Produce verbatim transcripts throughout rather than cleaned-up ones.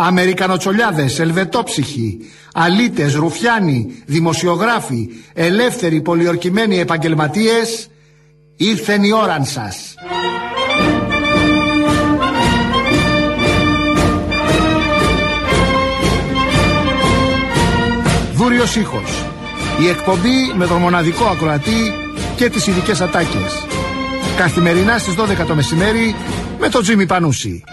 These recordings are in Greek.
Αμερικανοτσολιάδες, ελβετόψυχοι, αλήτες, ρουφιάνοι, δημοσιογράφοι, ελεύθεροι πολιορκημένοι επαγγελματίες, ήρθεν η ώραν σας. Δούριος ήχος. Η εκπομπή με τον μοναδικό ακροατή και τις ειδικές ατάκες. Καθημερινά στις δώδεκα το μεσημέρι με τον Τζίμι Πανούση.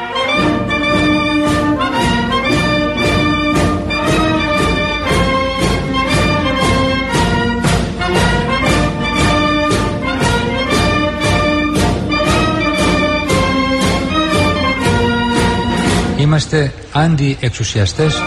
Είμαστε αντι-εξουσιαστές.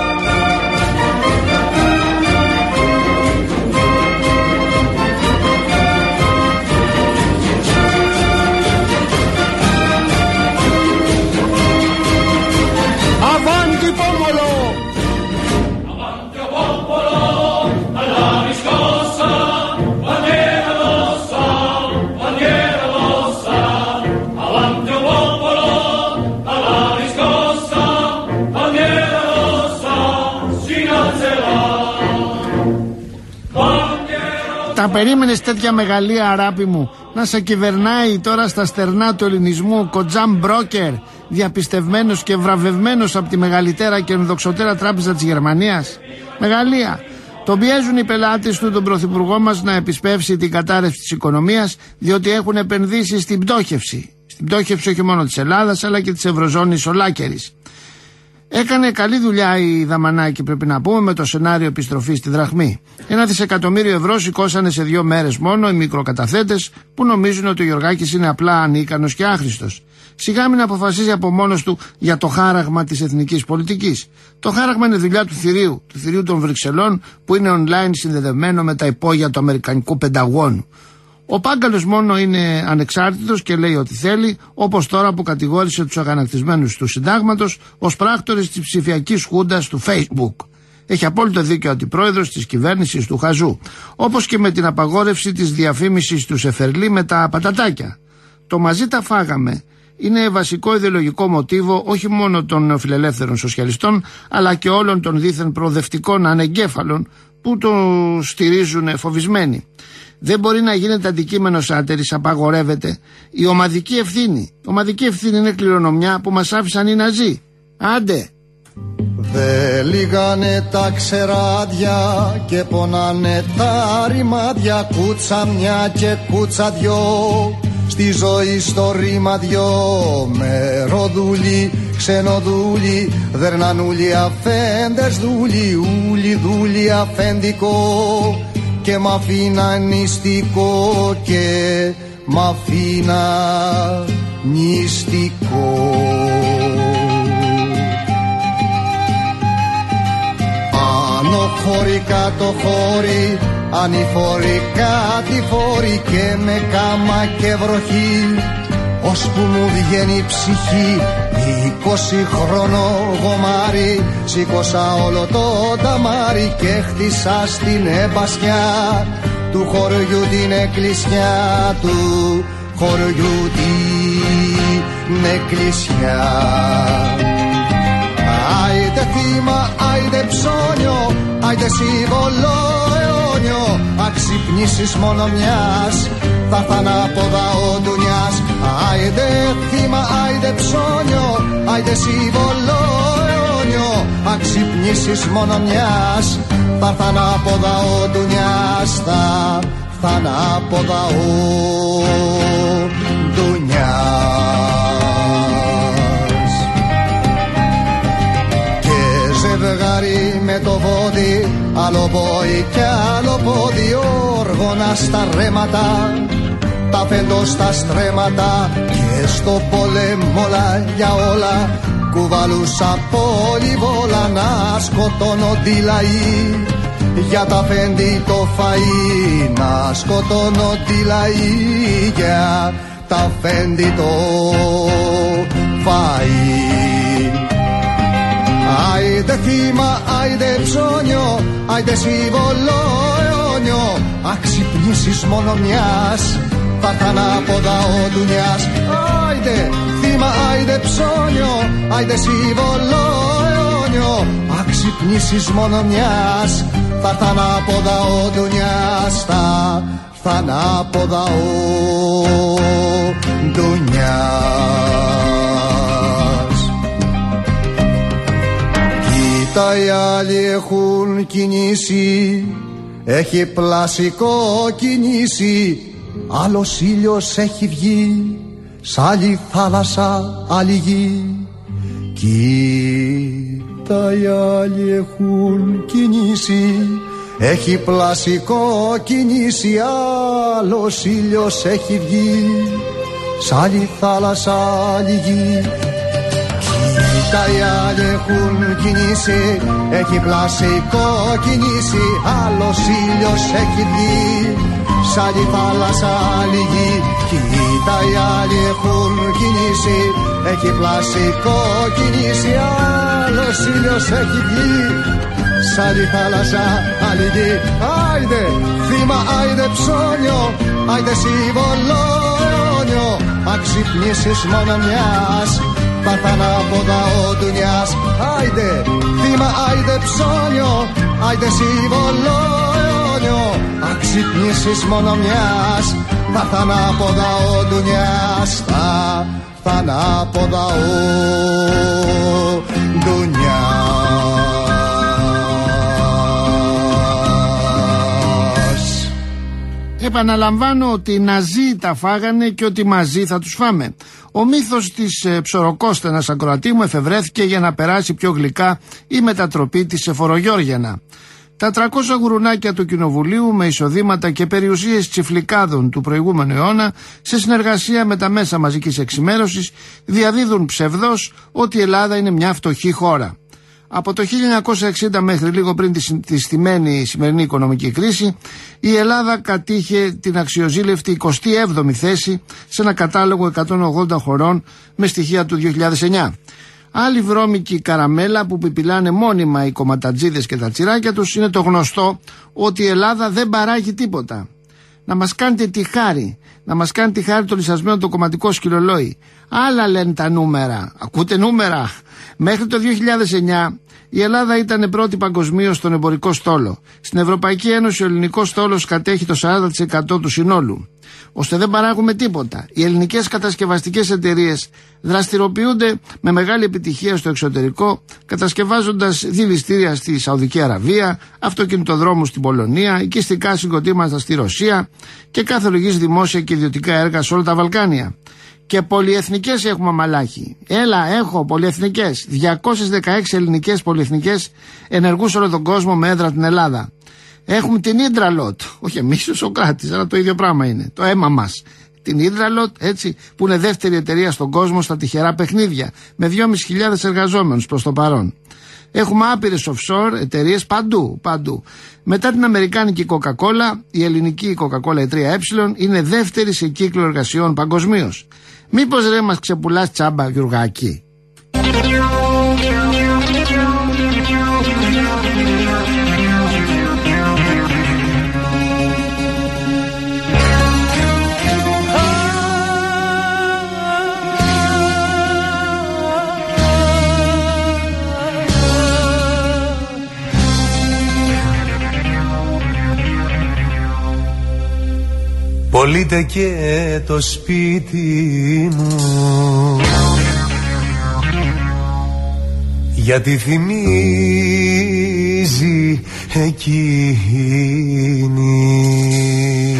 Τα περίμενες τέτοια μεγαλεία, αράπη μου, να σε κυβερνάει τώρα στα στερνά του ελληνισμού Κοτζάμ Μπρόκερ, διαπιστευμένος και βραβευμένος από τη μεγαλύτερα και ενδοξωτέρα τράπεζα της Γερμανίας? Μεγαλεία. Τον πιέζουν οι πελάτες του τον πρωθυπουργό μας να επισπεύσει την κατάρρευση της οικονομίας, διότι έχουν επενδύσει στην πτώχευση. Στην πτώχευση όχι μόνο της Ελλάδας αλλά και της Ευρωζώνης ολάκερης. Έκανε καλή δουλειά η Δαμανάκη, πρέπει να πούμε, με το σενάριο επιστροφής στη δραχμή. Ένα δισεκατομμύριο ευρώ σηκώσανε σε δύο μέρες μόνο οι μικροκαταθέτες που νομίζουν ότι ο Γιωργάκης είναι απλά ανίκανος και άχρηστος. Σιγά μην αποφασίζει από μόνος του για το χάραγμα της εθνικής πολιτικής. Το χάραγμα είναι δουλειά του θηρίου, του θηρίου των Βρυξελών, που είναι online συνδεδεμένο με τα υπόγεια του Αμερικανικού Πενταγώνου. Ο Πάγκαλος μόνο είναι ανεξάρτητος και λέει ό,τι θέλει, όπως τώρα που κατηγόρησε τους αγανακτισμένους του συντάγματος ως πράκτορες της ψηφιακής χούντας του Facebook. Έχει απόλυτο δίκιο ο αντιπρόεδρος της κυβέρνησης του Χαζού, όπως και με την απαγόρευση της διαφήμισης του Σεφερλί με τα πατατάκια. Το μαζί τα φάγαμε είναι βασικό ιδεολογικό μοτίβο όχι μόνο των φιλελεύθερων σοσιαλιστών, αλλά και όλων των δίθεν προοδευτικών ανεγκέφαλων που το στηρίζουν φοβισμένοι. Δεν μπορεί να γίνεται αντικείμενο σάτερης, απαγορεύεται η ομαδική ευθύνη. Η ομαδική ευθύνη είναι κληρονομιά που μας άφησαν οι Ναζί. Άντε! Δε λύγανε τα ξεράδια και πονάνε τα ρημάδια, κούτσα μια και κούτσα δυο, στη ζωή στο ρήμα δυο. Μεροδούλοι, ξενοδούλοι, δερνανούλοι, αφέντες δούλοι, ούλοι δούλοι αφέντικο, και μ' αφήνα νηστικό και μ' αφήνα νηστικό. Άνω χώρι, κάτω χώρι, ανηφόροι, κατηφόροι, και με κάμα και βροχή, ώσπου μου βγαίνει η ψυχή. Είκοσι χρόνο γομάρι, σήκωσα όλο το ταμάρι και χτίσα στην εμπασιά του χωριού την εκκλησιά, του χωριού την εκκλησιά. Άιντε θύμα, άιντε ψώνιο, άιντε σύμβολο αιώνιο, αξυπνήσεις μόνο μιας, θα έρθ' ανάποδα ο ντουνιάς. Άιντε θύμα, άιντε ψώνιο, άιντε σύμβολο αιώνιο, αξυπνήσεις μόνο μιας, θα έρθ' ανάποδα ο ντουνιάς, θα έρθ' ανάποδα ο ντουνιάς. Και ζευγάρι με το βόδι, άλλο πόη κι άλλο πόδι, όργωνα στα ρέματα, τα φέντο στα στρέμματα, και στο πόλεμο όλα για όλα κουβαλούσα πολυβόλα, να σκοτώνονται οι λαοί για τα φέντη το φαΐ, να σκοτώνονται οι λαοί για τα φέντη το φαΐ. Άιντε θύμα, άιντε ψώνιο, άιντε σύμβολο αιώνιο, αξυπνήσεις μόνο μιας, θα έρθ' ανάποδα ο ντουνιάς. Άιντε θύμα, άιντε ψώνιο, άιντε σύμβολο αιώνιο, ξυπνήσεις μόνο μιας, θα έρθ' ανάποδα ο ντουνιάς, θα έρθ' ανάποδα ο ντουνιάς. Κοίτα οι άλλοι έχουν κινήσει, έχει πλασικό κινήσει, άλλος ήλιος έχει βγει, σ' άλλη θάλασσα άλλη γη. Κοίτα οι άλλοι έχουν κινήσει, έχει πλασικό κινήσει, άλλος ήλιος έχει βγει, σ' άλλη θάλασσα άλλη γη. Κοίτα οι άλλοι έχουν κινήσει, έχει πλασικό κινήσει, άλλος ήλιος έχει βγει, σ' άλλη θάλασσα άλλη γη. Κοίτα οι άλλοι έχουν κινήσει, έχει πλασικό κινήσει, άλλος ήλιος έχει βγει, σ' άλλη θάλασσα άλλη γη. Άιντε θύμα, άιντε ψώνιο, άιντε συμβολόνιο, αν ξυπνήσεις μόνο μιας, θα έρθ' ανάποδα ο ντουνιάς. Άιντε θύμα, άιντε ψώνιο, άιντε συμβολόνιο, αν ξυπνήσεις μόνο μιας, θα έρθ' ανάποδα ο ντουνιάς, θα έρθ' ανάποδα ο ντουνιάς. Επαναλαμβάνω ότι οι Ναζί τα φάγανε και ότι μαζί θα τους φάμε. Ο μύθος της ε, ψωροκόστενας ακροατή μου εφευρέθηκε για να περάσει πιο γλυκά η μετατροπή της σε φορογιόργιανα. Τα τριακόσια γουρουνάκια του Κοινοβουλίου με εισοδήματα και περιουσίες τσιφλικάδων του προηγούμενου αιώνα, σε συνεργασία με τα μέσα μαζικής εξημέρωσης, διαδίδουν ψευδώς ότι η Ελλάδα είναι μια φτωχή χώρα. Από το χίλια εννιακόσια εξήντα μέχρι λίγο πριν τη, τη στημένη σημερινή οικονομική κρίση, η Ελλάδα κατήχε την αξιοζήλευτη εικοστή έβδομη θέση σε ένα κατάλογο εκατόν ογδόντα χωρών με στοιχεία του δύο χιλιάδες εννιά. Άλλη βρώμικη καραμέλα που πιπιλάνε μόνιμα οι κομματατζίδες και τα τσιράκια τους είναι το γνωστό ότι η Ελλάδα δεν παράγει τίποτα. Να μας κάνετε τη χάρη, να μας κάνει τη χάρη το λυσασμένο το κομματικό σκυλολόι. Άλλα λένε τα νούμερα. Ακούτε νούμερα? Μέχρι το δύο χιλιάδες εννιά η Ελλάδα ήταν πρώτη παγκοσμίως στον εμπορικό στόλο. Στην Ευρωπαϊκή Ένωση ο ελληνικός στόλος κατέχει το σαράντα τοις εκατό του συνόλου. Ώστε δεν παράγουμε τίποτα. Οι ελληνικές κατασκευαστικές εταιρείες δραστηριοποιούνται με μεγάλη επιτυχία στο εξωτερικό, κατασκευάζοντας δηληστήρια στη Σαουδική Αραβία, αυτοκινητοδρόμους στην Πολωνία, οικιστικά συγκροτήματα στη Ρωσία και κάθε λογής δημόσια και ιδιωτικά έργα σε όλα τα Βαλκάνια. Και πολυεθνικές έχουμε αμαλάχη. Έλα, έχω πολυεθνικές. διακόσιες δεκαέξι ελληνικές πολυεθνικές ενεργούς σε όλο τον κόσμο με έδρα την Ελλάδα. Έχουμε την Ίντραλοτ, όχι εμείς ο Σοκράτης, αλλά το ίδιο πράγμα είναι. Το αίμα μας. Την Ίντραλοτ, έτσι, που είναι δεύτερη εταιρεία στον κόσμο στα τυχερά παιχνίδια, με δυόμισι χιλιάδες εργαζόμενους προς το παρόν. Έχουμε άπειρες offshore εταιρείες παντού, παντού. Μετά την αμερικάνικη Coca-Cola, η ελληνική Coca-Cola η τρία ε είναι δεύτερη σε κύκλο εργασιών παγκοσμίως. Μήπως ρε μας ξεπουλάς τσάμπα, Γιουργάκη? Πωλείται και το σπίτι μου, γιατί θυμίζει εκείνη.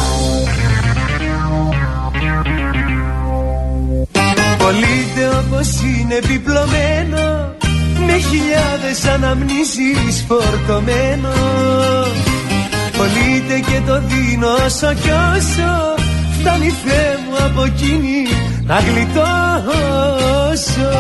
Πωλείται όπως είναι επιπλωμένο, με χιλιάδες αναμνήσεις φορτωμένο. Πωλείται και το δίνω όσο κι όσο φτάνει, Θεέ μου, από εκείνη να γλιτώσω.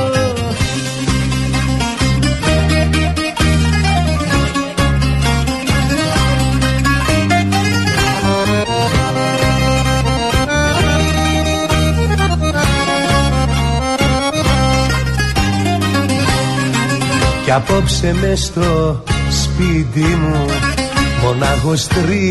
Κι απόψε μες στο σπίτι μου μονάχος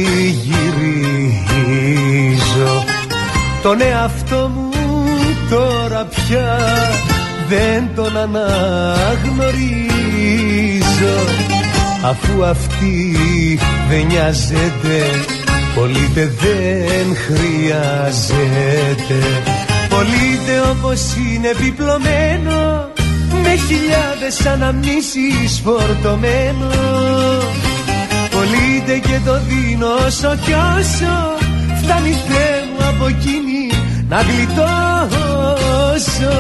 τριγυρίζω. Τον εαυτό μου τώρα πια δεν τον αναγνωρίζω. αφού αυτή δεν νοιάζεται. Πολύτε δεν χρειάζεται. Πολύτε όπως είναι επιπλωμένο, με χιλιάδες αναμνήσεις φορτωμένο. Πολύτε και το δίνω όσο κι όσο φτάνει, Θεέ μου, από εκείνη να γλιτώσω.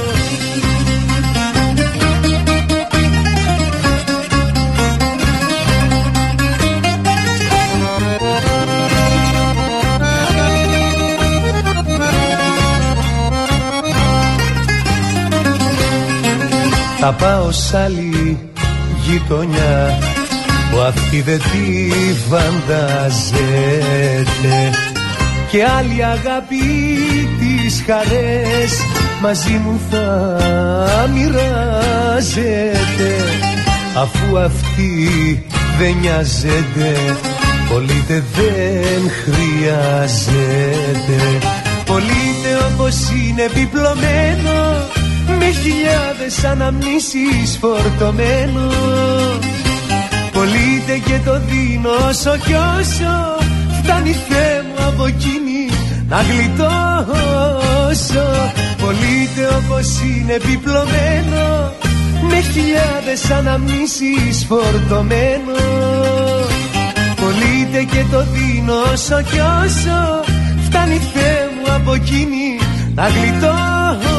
Θα πάω σ' άλλη γειτονιά που αυτή δεν τη φανταζέται, και άλλη αγάπη τις χαρές μαζί μου θα μοιράζεται. Αφού αυτή δεν νοιάζεται, πολύτε δεν χρειάζεται. Πολύτε όπως είναι επιπλωμένο, με χιλιάδες αναμνήσεις φορτωμένο. Πολύτε και το δίνω όσο κι όσο φτάνει, Θεέ μου, από εκείνη να γλιτώσω. Πολύτε όπως είναι επιπλωμένο, με χιλιάδες αναμνήσεις φορτωμένο. Πολύτε και το δίνω όσο κι όσο φτάνει, Θεέ μου, από εκείνη να γλιτώσω.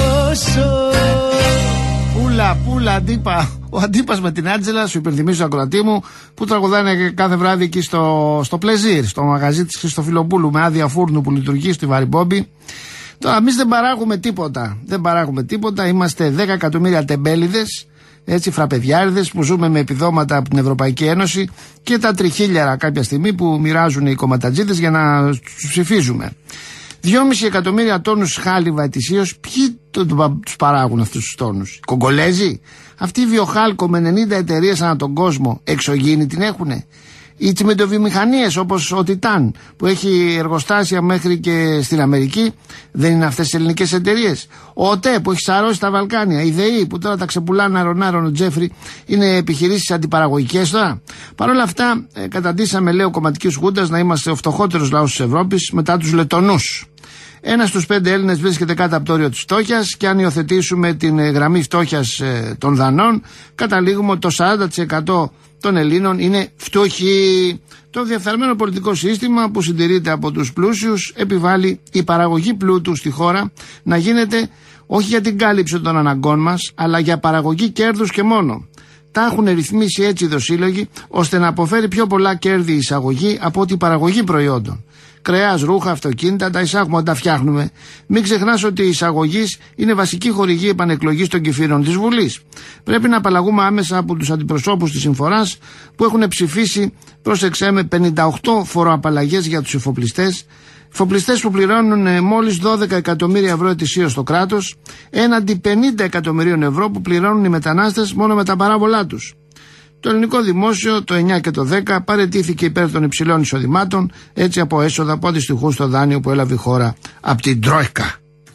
Πούλα, πούλα, Αντίπα. Ο Αντίπας με την Άντζελα, σου υπενθυμίζω, ακροατή μου, που τραγουδάνε κάθε βράδυ εκεί στο, στο Πλεζίρ, στο μαγαζί της Χριστοφιλοπούλου, με άδεια φούρνου που λειτουργεί στη Βαρυμπόμπη. Τώρα, εμείς δεν παράγουμε τίποτα. Δεν παράγουμε τίποτα. Είμαστε δέκα εκατομμύρια τεμπέληδες, έτσι, φραπεδιάριδες, που ζούμε με επιδόματα από την Ευρωπαϊκή Ένωση και τα τριχίλιαρα κάποια στιγμή που μοιράζουν οι κομματατζίδες για να τους ψηφίζουμε. δυόμισι εκατομμύρια τόνους χάλιβα ετησίως. Ποιοι τους παράγουν αυτούς τους τόνους? Οι Κογκολέζοι? Αυτή η βιοχάλκο με ενενήντα εταιρείες ανά τον κόσμο εξωγήινη την έχουνε? Οι τσιμεντοβιομηχανίες όπως ο Τιτάν που έχει εργοστάσια μέχρι και στην Αμερική, δεν είναι αυτές τις ελληνικές εταιρείες? Ο ΟΤΕ που έχει σαρώσει τα Βαλκάνια, η ΔΕΗ που τώρα τα ξεπουλάνε αρωνάρων ο Τζέφρι, είναι επιχειρήσεις αντιπαραγωγικές τώρα? Παρ' όλα αυτά ε, καταντήσαμε, λέει ο κομματικής Χούντας, να είμαστε ο φτωχότερος λαός της Ευρώπης μετά τους Λετονούς. Ένας στους πέντε Έλληνες βρίσκεται κάτω από το όριο της φτώχειας, και αν υιοθετήσουμε την ε, γραμμή φτώχειας ε, των Δανών, καταλήγουμε ότι το σαράντα τοις εκατό των Ελλήνων είναι φτωχοί. Το διαφθαρμένο πολιτικό σύστημα που συντηρείται από τους πλούσιους επιβάλλει η παραγωγή πλούτου στη χώρα να γίνεται όχι για την κάλυψη των αναγκών μας, αλλά για παραγωγή κέρδους και μόνο. Τα έχουν ρυθμίσει έτσι οι δοσύλλογοι, ώστε να αποφέρει πιο πολλά κέρδη η εισαγωγή από την παραγωγή προϊόντων. Κρέας, ρούχα, αυτοκίνητα, τα εισάγουμε, τα φτιάχνουμε. Μην ξεχνάς ότι η εισαγωγής είναι βασική χορηγή επανεκλογής των κυφύρων της Βουλής. Πρέπει να απαλλαγούμε άμεσα από τους αντιπροσώπους της συμφοράς που έχουν ψηφίσει, πρόσεξέ με, πενήντα οκτώ φοροαπαλλαγές για τους εφοπλιστές. Εφοπλιστές που πληρώνουν μόλις δώδεκα εκατομμύρια ευρώ ετησίως στο κράτος, έναντι πενήντα εκατομμυρίων ευρώ που πληρώνουν οι μετανάστες μόνο με τα παράβολά τους. Το ελληνικό δημόσιο το εννιά και το δέκα παραιτήθηκε υπέρ των υψηλών εισοδημάτων, έτσι από έσοδα που αντιστοιχούν στο δάνειο που έλαβε η χώρα από την Τρόικα.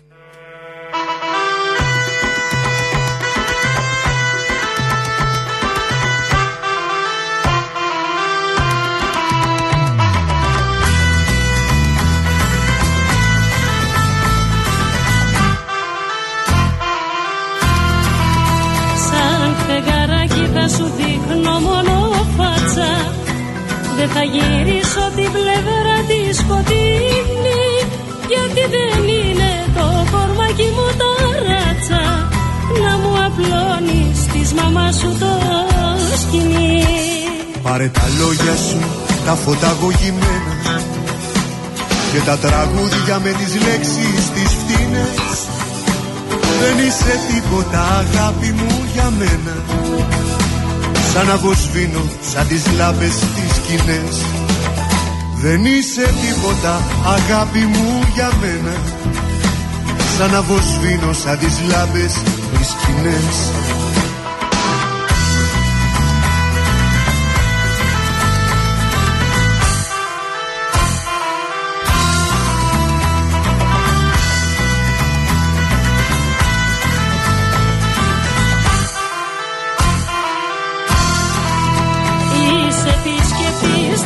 Δεν θα γυρίσω την πλευρά τη σκοτεινή, γιατί δεν είναι το κορμάκι μου το ράτσα να μου απλώνεις της μαμάς σου το σκηνή. Πάρε τα λόγια σου, τα φωταγωγημένα, και τα τραγούδια με τις λέξεις τις φτηνές. Δεν είσαι τίποτα, αγάπη μου, για μένα. Σαν να βοσβήνω, σαν τις λάμπες τις σκηνές. Δεν είσαι τίποτα, αγάπη μου, για μένα. Σαν να βοσβήνω, σαν τις λάμπες τις σκηνές.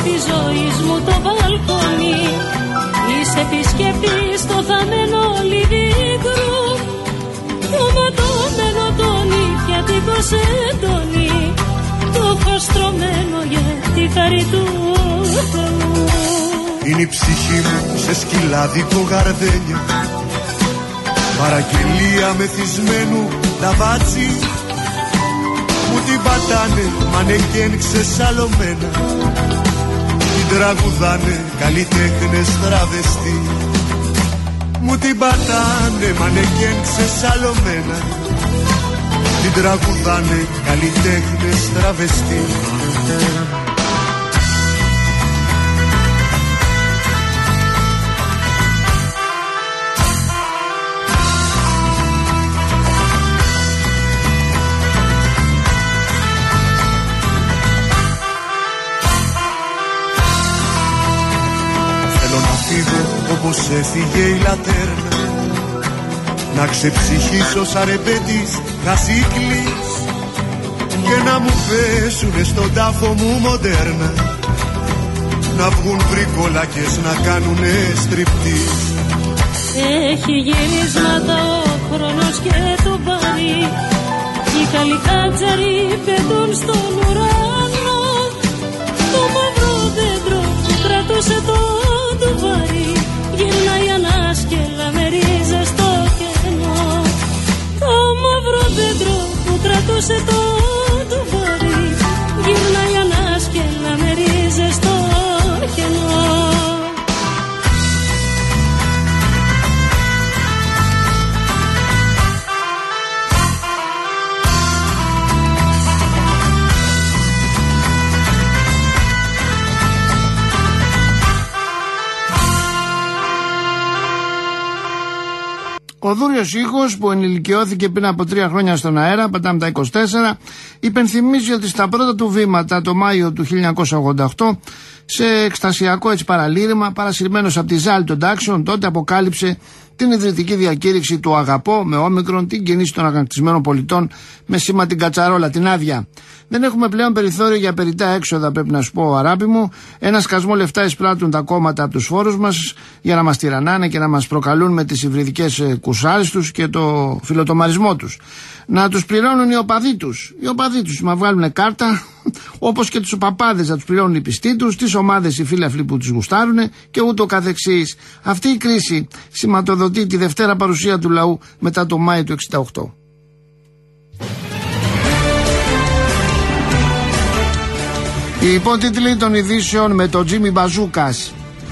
της ζωής μου το μπαλκόνι. Είσαι επισκέπτης στο θαμμένο λιβίκρου, το ματωμένο το νηφιατικό σεντόνι, το φως τρωμένο για τη χαρή του Θεού. Είναι η ψυχή μου σε σκυλάδικο γαρδένιο, παραγγελία μεθυσμένου λαβάτσι. Μου την πατάνε μανεκέν ξεσαλωμένα, την τραγουδάνε καλλιτέχνες τραβεστή. Μου την πατάνε μανεκέν ξεσαλωμένα, την τραγουδάνε καλλιτέχνες τραβεστή. Όπως έφυγε η λατέρνα, να ξεψυχήσω σαν ρεμπέτης χασίκλης και να μου πέσουνε στον τάφο μου μοντέρνα, να βγουν βρικολάκες να κάνουνε στριπτής. Έχει γυρίσματα ο χρόνος και το πάρει, οι καλικάτζαροι πετούν στον ουρανό, το μαύρο δέντρο που κρατούσε το ντουβάρι γυρνάει ανάσκελα με ρίζες στο κενό. Το μαύρο δέντρο που κρατούσε το ντουβάρι γυρνάει ανάσκελα με ρίζες στο κενό. Ο δούριος ήχος που ενηλικιώθηκε πριν από τρία χρόνια στον αέρα, πατάμε τα είκοσι τέσσερα, υπενθυμίζει ότι στα πρώτα του βήματα το Μάιο του χίλια εννιακόσια ογδόντα οκτώ, σε εκστασιακό έτσι παραλήρημα, παρασυρμένος από τη ζάλη των τάξεων, τότε αποκάλυψε την ιδρυτική διακήρυξη του Αγαπώ με όμικρον, την κίνηση των αγανακτισμένων πολιτών με σήμα την κατσαρόλα, την άδεια. Δεν έχουμε πλέον περιθώριο για περιττά έξοδα, πρέπει να σου πω, αγάπη μου. Ένα σκασμό λεφτά εισπράττουν τα κόμματα από τους φόρους μας για να μας τυραννάνε και να μας προκαλούν με τις υβριδικές κουσάρες τους και το φιλοτομαρισμό τους. Να τους πληρώνουν οι οπαδοί τους. Οι οπαδοί τους να βγάλουν κάρτα, όπως και τους παπάδες να τους πληρώνουν οι πιστοί τους, τις ομάδες οι φίλαθλοι που τους γουστάρουν και ούτω καθεξής. Αυτή η κρίση σηματοδοτεί τη δευτέρα παρουσία του λαού μετά το Μάη του εξήντα οκτώ. Οι υπότιτλοι των ειδήσεων με τον Τζίμι Μπαζούκας.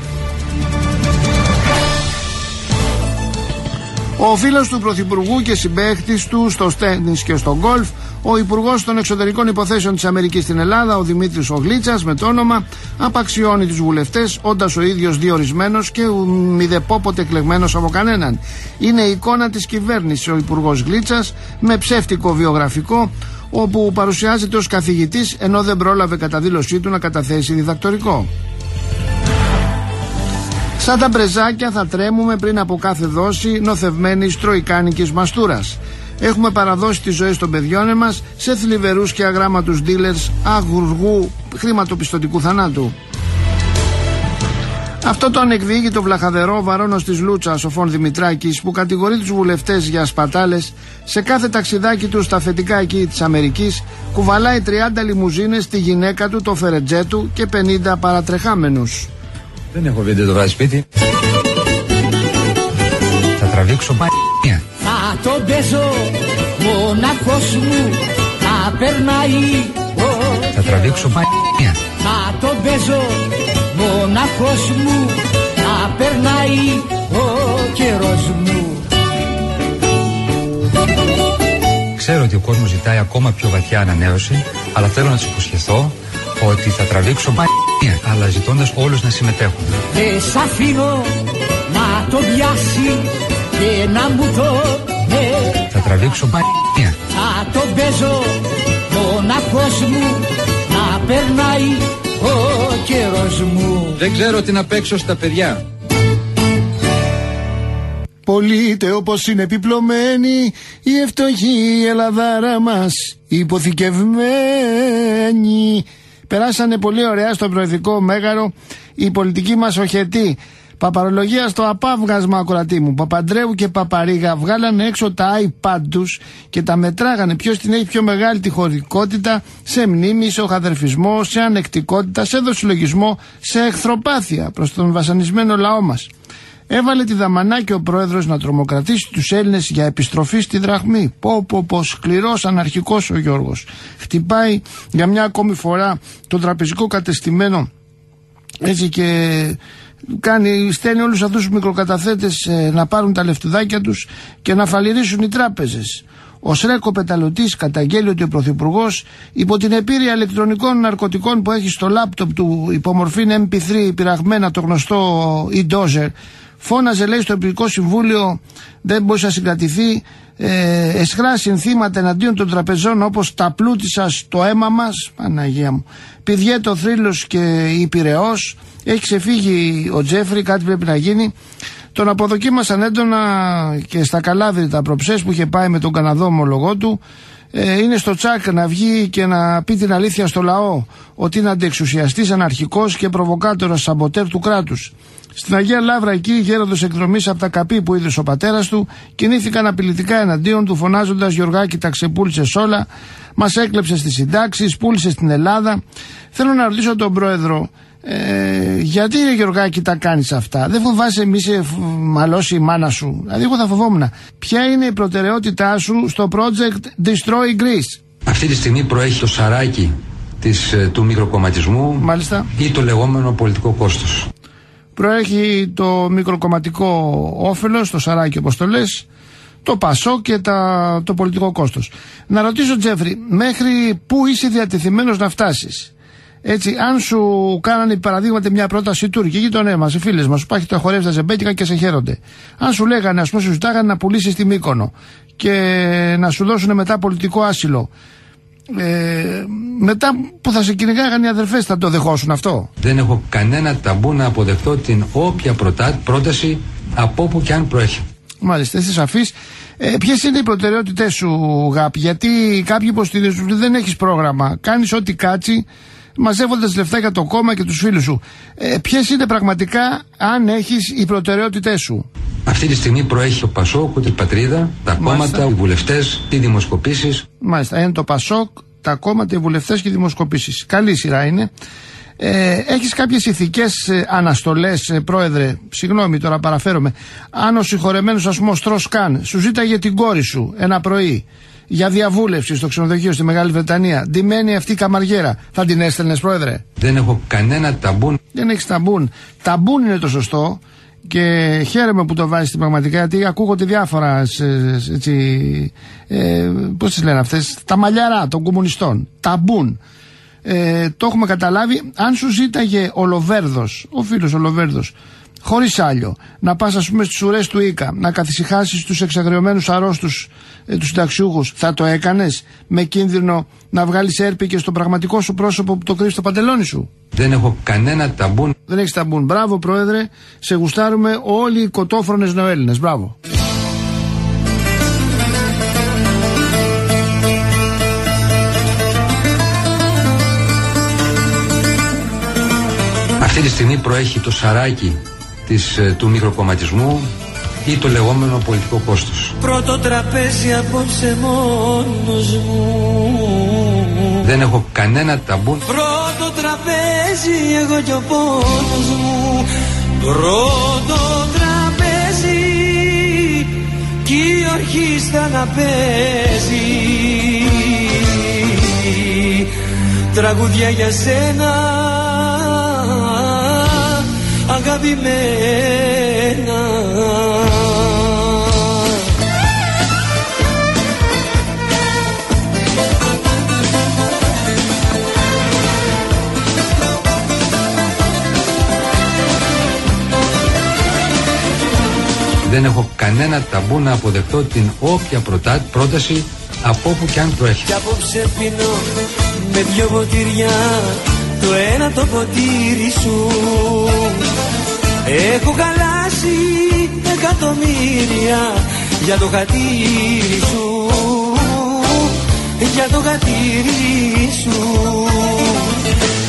Ο φίλος του Πρωθυπουργού και συμπαίχτης του στο τένις και στο γκολφ, ο Υπουργός των Εξωτερικών Υποθέσεων της Αμερικής στην Ελλάδα, ο Δημήτρης ο Γλίτσας, με το όνομα, απαξιώνει τους βουλευτές, όντας ο ίδιος διορισμένος και μηδεπόποτε εκλεγμένος από κανέναν. Είναι η εικόνα της κυβέρνησης ο Υπουργός Γλίτσας, με ψεύτικο βιογραφικό, όπου παρουσιάζεται ως καθηγητής ενώ δεν πρόλαβε κατά δήλωσή του να καταθέσει διδακτορικό. Σαν τα μπρεζάκια θα τρέμουμε πριν από κάθε δόση νοθευμένης τροϊκάνικης μαστούρας. Έχουμε παραδώσει τις ζωές των παιδιών μας σε θλιβερούς και αγράμματους ντίλερς αγουργού χρηματοπιστωτικού θανάτου. Αυτό το ανεκδίκητο βλαχαδερό βαρώνος της Λούτσας, ο Φων Δημητράκης, που κατηγορεί τους βουλευτές για σπατάλες, σε κάθε ταξιδάκι του στα αφεντικά εκεί της Αμερικής, κουβαλάει τριάντα λιμουζίνες στη γυναίκα του, το φερετζέ του και πενήντα παρατρεχάμενους. Δεν έχω βίντεο το βράδυ σπίτι. Θα τραβήξω π***ια. Θα τον παίζω μοναχός μου, θα περνάει. Θα τραβήξω π***ια. Θα τον παίζω μοναχός μου, θα περνάει ο καιρός μου. Ξέρω ότι ο κόσμος ζητάει ακόμα πιο βαθιά ανανέωση, αλλά θέλω να τους υποσχεθώ ότι θα τραβήξω π***ια, αλλά ζητώντας όλους να συμμετέχουν. Δεν σ' αφήνω να το πιάσει και να μου το ναι. Θα τραβήξω π***ια. Θα τον παίζω μοναχός μου, να περνάει ο καιρός μου. Δεν ξέρω τι να παίξω στα παιδιά. Πολύτε όπως είναι επιπλωμένη η ευστοχή Ελλαδάρα μας, υποθηκευμένη Περάσανε πολύ ωραία στο προεδρικό μέγαρο οι πολιτικοί μας οχετοί. Παπαρολογία στο απάβγασμα, ακροατή μου. Παπαντρέου και Παπαρίγα βγάλανε έξω τα iPad τους και τα μετράγανε ποιος την έχει πιο μεγάλη τη χωρικότητα σε μνήμη, σε οχαδερφισμό, σε ανεκτικότητα, σε δοσυλλογισμό, σε εχθροπάθεια προς τον βασανισμένο λαό μας. Έβαλε τη Δαμανάκη ο πρόεδρος να τρομοκρατήσει τους Έλληνες για επιστροφή στη δραχμή. Πω πω πω, σκληρός αναρχικός ο Γιώργος. Χτυπάει για μια ακόμη φορά το τραπεζικό κατεστημένο, έτσι, και κάνει, στέλνει όλους αυτούς τους μικροκαταθέτες ε, να πάρουν τα λεφτουδάκια τους και να φαλιρίσουν οι τράπεζες. Ο Σρέκο Πεταλωτής καταγγέλει ότι ο Πρωθυπουργός, υπό την επίρρεια ηλεκτρονικών ναρκωτικών που έχει στο λάπτοπ του υπομορφήν εμ πι θρι πειραγμένα, το γνωστό e-dozer, φώναζε, λέει, στο Υπουργικό Συμβούλιο, δεν μπορούσε να συγκρατηθεί, ε, εσχρά συνθήματα εναντίον των τραπεζών όπως τα πλούτησα στο αίμα μας, Παναγία μου, πηδιέται ο θρύλος και η Πειραιώς, έχει ξεφύγει ο Τζέφρι, κάτι πρέπει να γίνει. Τον αποδοκίμασαν έντονα και στα Καλάβρητα προψές που είχε πάει με τον Καναδό ομολογό του. Ε, είναι στο τσάκ να βγει και να πει την αλήθεια στο λαό, ότι είναι αντιεξουσιαστής, αναρχικός και προβοκάτορας σαμποτέρ του κράτους. Στην Αγία Λαύρα, εκεί, γέροντος εκδρομής από τα καπί που είδε ο πατέρας του, κινήθηκαν απειλητικά εναντίον του, φωνάζοντας «Γιωργάκη, τα ξεπούλησες όλα, μας έκλεψες τις συντάξεις, πούλησες την Ελλάδα». Θέλω να ρωτήσω τον πρόεδρο, ε, γιατί, ρε Γιωργάκη, τα κάνεις αυτά? Δεν φοβάσαι μη σε μαλώσει η μάνα σου? Δηλαδή, εγώ θα φοβόμουν. Ποια είναι η προτεραιότητά σου στο project Destroy Greece? Αυτή τη στιγμή προέχει το σαράκι της, του μικροκομματισμού. Μάλιστα. Ή το λεγόμενο πολιτικό κόστος. Προέχει το μικροκομματικό όφελος, το σαράκι όπως το λες, το πασό και τα, το πολιτικό κόστος. Να ρωτήσω, Τζέφρι, μέχρι πού είσαι διατεθειμένος να φτάσεις? Έτσι, αν σου κάνανε παραδείγματα μια πρόταση οι Τούρκοι, οι γείτονές μας, οι φίλες μας, που έχει τα χορεύει τα ζεμπέκικα και σε χαίρονται. Αν σου λέγανε, ας πούμε, σου ζητάγανε να πουλήσεις τη Μύκονο και να σου δώσουν μετά πολιτικό άσυλο, Ε, μετά που θα σε κυνηγάγανε οι αδερφές, θα το δεχόσουν αυτό? Δεν έχω κανένα ταμπού να αποδεχτώ την όποια προτά, πρόταση από όπου και αν προέρχεται. Μάλιστα, είσαι σαφής. Ε, ποιες είναι οι προτεραιότητες σου, Γάπη? Γιατί κάποιοι υποστηρίζουν ότι δεν έχεις πρόγραμμα, κάνεις ό,τι κάτσει, μαζεύοντας λεφτά για το κόμμα και τους φίλους σου. Ε, ποιες είναι πραγματικά, αν έχεις, οι προτεραιότητες σου? Αυτή τη στιγμή προέχει το Πασόκ, την Πατρίδα, τα Μάλιστα. κόμματα, οι βουλευτές, οι δημοσκοπήσεις. Μάλιστα, είναι το Πασόκ, τα κόμματα, οι βουλευτές και οι δημοσκοπήσεις. Καλή σειρά είναι. Ε, έχεις κάποιες ηθικές ε, αναστολές, ε, πρόεδρε? Συγγνώμη, τώρα παραφέρομαι. Αν ο συγχωρεμένος, ας πούμε, ο Στρος-Καν, σου ζήταγε την κόρη σου ένα πρωί για διαβούλευση στο ξενοδοχείο στη Μεγάλη Βρετανία, ντυμένη αυτή η καμαριέρα, θα την έστελνες, πρόεδρε? Δεν έχω κανένα ταμπούν. Δεν έχεις ταμπούν. Ταμπούν είναι το σωστό. Και χαίρομαι που το βάζεις στην πραγματικά, γιατί ακούγονται διάφορα, έτσι, ε, πώς τις λένε αυτές, τα μαλλιαρά των κομμουνιστών. Ταμπούν. Ε, το έχουμε καταλάβει. Αν σου ζήταγε ο Λοβέρδος, ο φίλος ο Λοβέρδος, χωρίς άλλο, να πας, ας πούμε, στις ουρές του Ίκα, να καθησυχάσεις τους εξαγριωμένους αρρώστους, ε, τους συνταξιούχους, θα το έκανες με κίνδυνο να βγάλεις έρπη και στο πραγματικό σου πρόσωπο που το κρύβεις στο παντελόνι σου? Δεν έχω κανένα ταμπούν. Δεν έχεις ταμπούν. Μπράβο, πρόεδρε. Σε γουστάρουμε όλοι οι κοτόφρονες νεοέλληνες. Μπράβο. Αυτή τη στιγμή προέχει το σαράκι της, του μικροκομματισμού ή το λεγόμενο πολιτικό κόστος. Πρώτο τραπέζι απόψε μόνος μου. Δεν έχω κανένα ταμπούν. Πρώτο τραπέζι εγώ κι ο πόνος μου. Πρώτο τραπέζι κι η ορχήστρα να παίζει τραγούδια για σένα αγαπημένα. Δεν έχω κανένα ταμπού να αποδεχτώ την όποια προτά, πρόταση από όπου και αν προέρχεται. Κι απόψε πίνω με δυο ποτήρια το ένα το ποτήρι σου. Έχω χαλάσει εκατομμύρια για το χατήρι σου, για το χατήρι σου.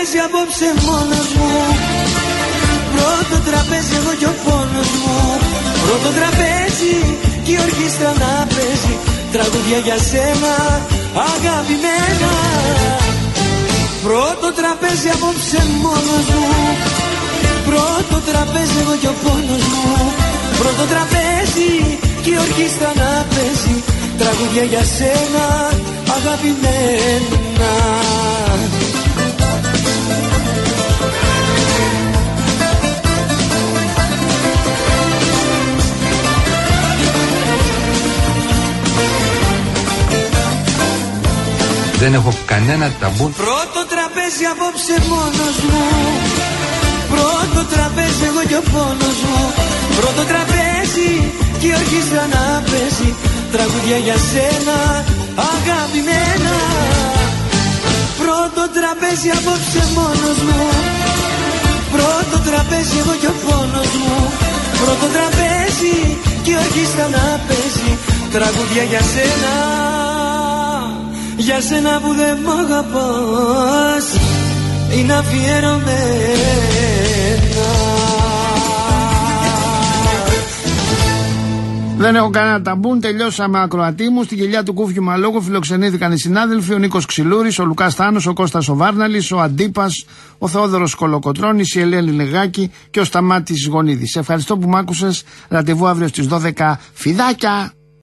τραπέζι απόψε μόνος μου. Πρώτο τραπέζι εγώ κι ο πόνος μου. Πρώτο τραπέζι κι η ορχήστρα να παίζει τραγούδια για σένα αγαπημένα. Πρώτο τραπέζι απόψε μόνος μου. Πρώτο τραπέζι εγώ κι ο πόνος μου. Πρώτο τραπέζι κι η ορχήστρα να παίζει τραγούδια για σένα αγαπημένα. Δεν έχω κανένα ταμπού. Πρώτο τραπέζι απόψε μόνος μου. Πρώτο τραπέζι εγώ κι ο πόνος μου. Πρώτο τραπέζι κι η ορχήστρα να παίζει τραγούδια για σένα αγαπημένα. Πρώτο τραπέζι απόψε μόνος μου. Πρώτο τραπέζι εγώ κι ο πόνος μου. Πρώτο τραπέζι κι η ορχήστρα να παίζει τραγούδια για σένα. Για σένα που δεν μ' αγαπάς είναι αφιερωμένα. Δεν έχω κανένα ταμπούν, τελειώσαμε ακροατή μου. Στην κοιλιά του Κούφιου Μαλόγου φιλοξενήθηκαν οι συνάδελφοι: ο Νίκος Ξυλούρης, ο Λουκάς Θάνος, ο Κώστας ο Βάρναλης, ο Αντίπας, ο Θεόδωρος Κολοκοτρώνης, η Ελένη Λεγάκη και ο Σταμάτης Γονίδης. Σε ευχαριστώ που μ' άκουσες. Ραντεβού αύριο στις δώδεκα. Φιδάκια!